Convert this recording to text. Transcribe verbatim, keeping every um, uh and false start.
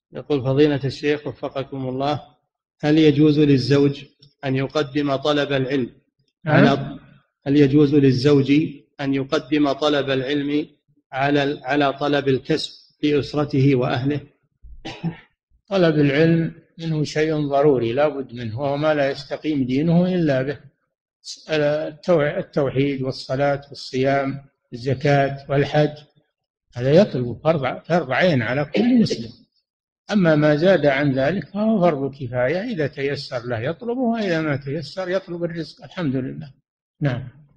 يقول فضيلة الشيخ وفقكم الله، هل يجوز للزوج أن يقدم طلب العلم على هل يجوز للزوج أن يقدم طلب العلم على على طلب الكسب لأسرته وأهله؟ طلب العلم منه شيء ضروري لا بد منه، وهو ما لا يستقيم دينه إلا به. التوحيد والصلاة والصيام الزكاة والحج، هذا يطلب فرض فرض عين على كل مسلم. أما ما زاد عن ذلك فهو فرض كفاية، إذا تيسر له يطلبه، وإذا ما تيسر يطلب الرزق. الحمد لله. نعم.